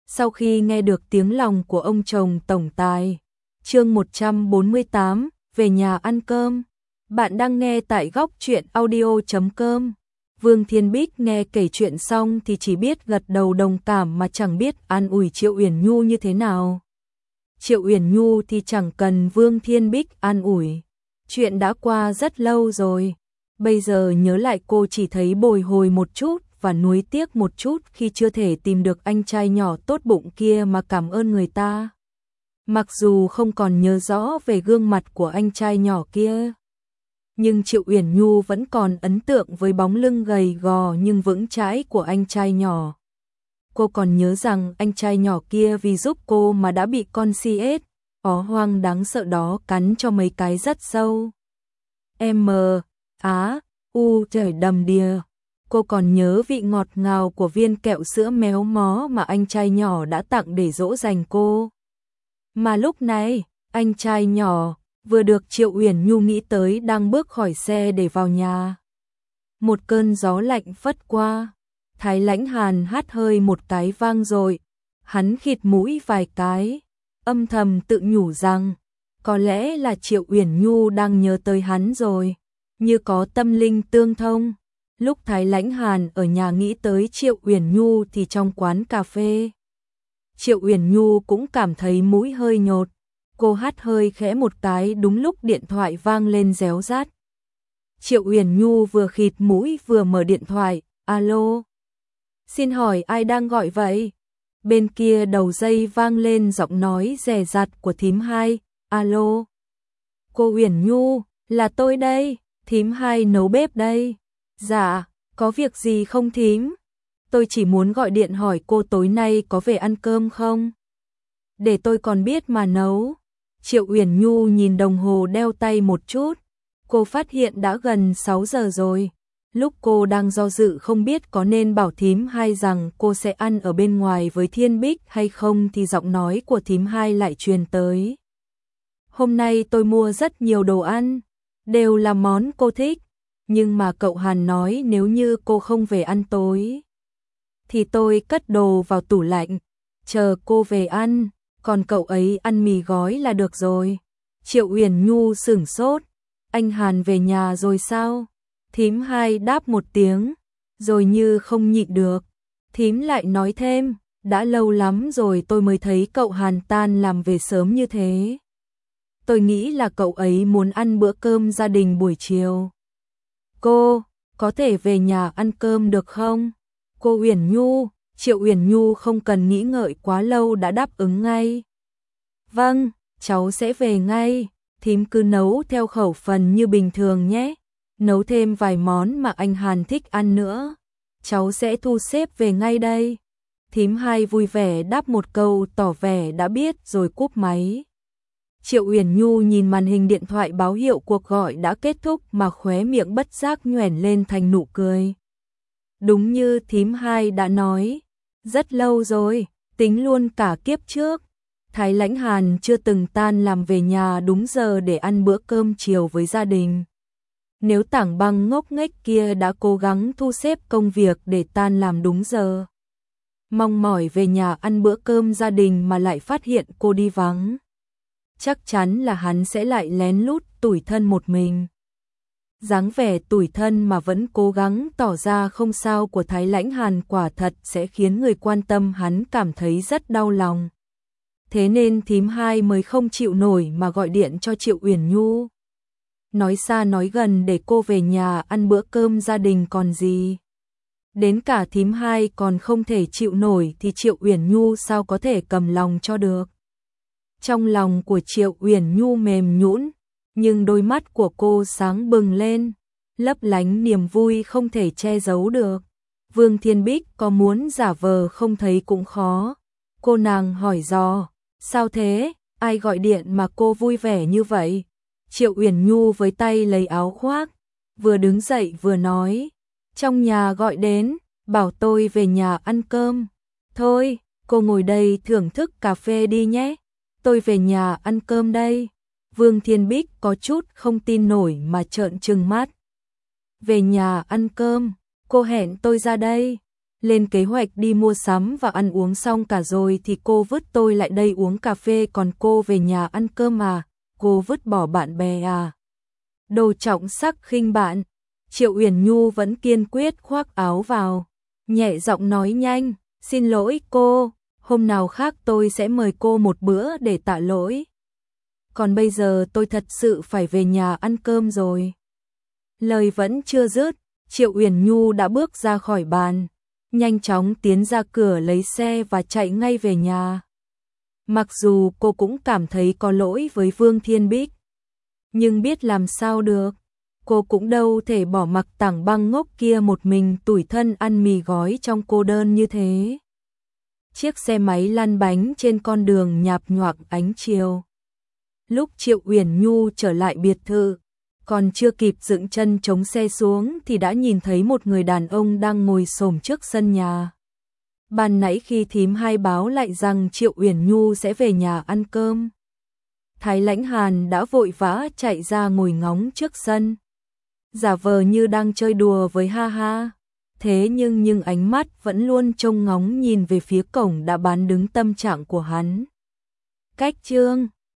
Sau khi nghe được tiếng lòng của ông chồng tổng tài. Chương 148, về nhà ăn cơm. Bạn đang nghe tại góc truyện audio.com. Vương Thiên Bích nghe kể chuyện xong thì chỉ biết gật đầu đồng cảm mà chẳng biết an ủi Triệu Uyển Nhu như thế nào. Triệu Uyển Nhu thì chẳng cần Vương Thiên Bích an ủi. Chuyện đã qua rất lâu rồi. Bây giờ nhớ lại cô chỉ thấy bồi hồi một chút và nuối tiếc một chút khi chưa thể tìm được anh trai nhỏ tốt bụng kia mà cảm ơn người ta. Mặc dù không còn nhớ rõ về gương mặt của anh trai nhỏ kia, nhưng Triệu Uyển Nhu vẫn còn ấn tượng với bóng lưng gầy gò nhưng vững chãi của anh trai nhỏ. Cô còn nhớ rằng anh trai nhỏ kia vì giúp cô mà đã bị con CS ó hoang đáng sợ đó cắn cho mấy cái rất sâu. Trời đầm đìa. Cô còn nhớ vị ngọt ngào của viên kẹo sữa méo mó mà anh trai nhỏ đã tặng để dỗ dành cô. Mà lúc này, anh trai nhỏ vừa được Triệu Uyển Nhu nghĩ tới đang bước khỏi xe để vào nhà. Một cơn gió lạnh phất qua, Thái Lãnh Hàn hắt hơi một cái vang dội. Hắn khịt mũi vài cái, âm thầm tự nhủ rằng có lẽ là Triệu Uyển Nhu đang nhớ tới hắn rồi, như có tâm linh tương thông. Lúc Thái Lãnh Hàn ở nhà nghĩ tới Triệu Uyển Nhu thì trong quán cà phê, Triệu Uyển Nhu cũng cảm thấy mũi hơi nhột. Cô hắt hơi khẽ một cái đúng lúc điện thoại vang lên réo rát. Triệu Uyển Nhu vừa khịt mũi vừa mở điện thoại. Alo, xin hỏi ai đang gọi vậy? Bên kia đầu dây vang lên giọng nói dè dặt của thím Hai. Alo, cô Uyển Nhu, là tôi đây, thím Hai nấu bếp đây. Dạ, có việc gì không thím? Tôi chỉ muốn gọi điện hỏi cô tối nay có về ăn cơm không? Để tôi còn biết mà nấu. Triệu Uyển Nhu nhìn đồng hồ đeo tay một chút. Cô phát hiện đã gần 6 giờ rồi. Lúc cô đang do dự không biết có nên bảo thím Hai rằng cô sẽ ăn ở bên ngoài với Thiên Bích hay không thì giọng nói của thím Hai lại truyền tới. Hôm nay tôi mua rất nhiều đồ ăn, đều là món cô thích. Nhưng mà cậu Hàn nói nếu như cô không về ăn tối thì tôi cất đồ vào tủ lạnh, chờ cô về ăn, còn cậu ấy ăn mì gói là được rồi. Triệu Uyển Nhu sửng sốt, anh Hàn về nhà rồi sao? Thím Hai đáp một tiếng, rồi như không nhịn được, thím lại nói thêm, đã lâu lắm rồi tôi mới thấy cậu Hàn tan làm về sớm như thế. Tôi nghĩ là cậu ấy muốn ăn bữa cơm gia đình buổi chiều. Cô, có thể về nhà ăn cơm được không? Cô Uyển Nhu, Triệu Uyển Nhu không cần nghĩ ngợi quá lâu đã đáp ứng ngay. Vâng, cháu sẽ về ngay, thím cứ nấu theo khẩu phần như bình thường nhé. Nấu thêm vài món mà anh Hàn thích ăn nữa. Cháu sẽ thu xếp về ngay đây. Thím Hai vui vẻ đáp một câu tỏ vẻ đã biết rồi cúp máy. Triệu Uyển Nhu nhìn màn hình điện thoại báo hiệu cuộc gọi đã kết thúc mà khóe miệng bất giác nhoẻn lên thành nụ cười. Đúng như thím Hai đã nói, rất lâu rồi, tính luôn cả kiếp trước, Thái Lãnh Hàn chưa từng tan làm về nhà đúng giờ để ăn bữa cơm chiều với gia đình. Nếu Tảng Băng ngốc nghếch kia đã cố gắng thu xếp công việc để tan làm đúng giờ, mong mỏi về nhà ăn bữa cơm gia đình mà lại phát hiện cô đi vắng, chắc chắn là hắn sẽ lại lén lút tủi thân một mình. Dáng vẻ tủi thân mà vẫn cố gắng tỏ ra không sao của Thái Lãnh Hàn quả thật sẽ khiến người quan tâm hắn cảm thấy rất đau lòng. Thế nên thím Hai mới không chịu nổi mà gọi điện cho Triệu Uyển Nhu. Nói xa nói gần để cô về nhà ăn bữa cơm gia đình còn gì. Đến cả thím Hai còn không thể chịu nổi thì Triệu Uyển Nhu sao có thể cầm lòng cho được. Trong lòng của Triệu Uyển Nhu mềm nhũn, nhưng đôi mắt của cô sáng bừng lên, lấp lánh niềm vui không thể che giấu được. Vương Thiên Bích có muốn giả vờ không thấy cũng khó. Cô nàng hỏi dò, sao thế, ai gọi điện mà cô vui vẻ như vậy? Triệu Uyển Nhu với tay lấy áo khoác, vừa đứng dậy vừa nói, trong nhà gọi đến, bảo tôi về nhà ăn cơm. Thôi, cô ngồi đây thưởng thức cà phê đi nhé, tôi về nhà ăn cơm đây. Vương Thiên Bích có chút không tin nổi mà trợn trừng mắt. Về nhà ăn cơm, cô hẹn tôi ra đây. lên kế hoạch đi mua sắm và ăn uống xong cả rồi thì cô vứt tôi lại đây uống cà phê, còn cô về nhà ăn cơm à, cô vứt bỏ bạn bè à. Đồ trọng sắc khinh bạn. Triệu Uyển Nhu vẫn kiên quyết khoác áo vào, nhẹ giọng nói nhanh, xin lỗi cô, hôm nào khác tôi sẽ mời cô một bữa để tạ lỗi. Còn bây giờ tôi thật sự phải về nhà ăn cơm rồi. Lời vẫn chưa dứt, Triệu Uyển Nhu đã bước ra khỏi bàn, nhanh chóng tiến ra cửa lấy xe và chạy ngay về nhà. Mặc dù cô cũng cảm thấy có lỗi với Vương Thiên Bích, nhưng biết làm sao được, cô cũng đâu thể bỏ mặc Tảng Băng ngốc kia một mình tủi thân ăn mì gói trong cô đơn như thế. Chiếc xe máy lăn bánh trên con đường nhạt nhòa ánh chiều. Lúc Triệu Uyển Nhu trở lại biệt thự, còn chưa kịp dựng chân chống xe xuống thì đã nhìn thấy một người đàn ông đang ngồi xổm trước sân nhà. Ban nãy khi thím hai báo lại rằng Triệu Uyển Nhu sẽ về nhà ăn cơm, Thái Lãnh Hàn đã vội vã chạy ra ngồi ngóng trước sân, giả vờ như đang chơi đùa với Ha Ha. Thế nhưng ánh mắt vẫn luôn trông ngóng nhìn về phía cổng đã bán đứng tâm trạng của hắn. Cách chương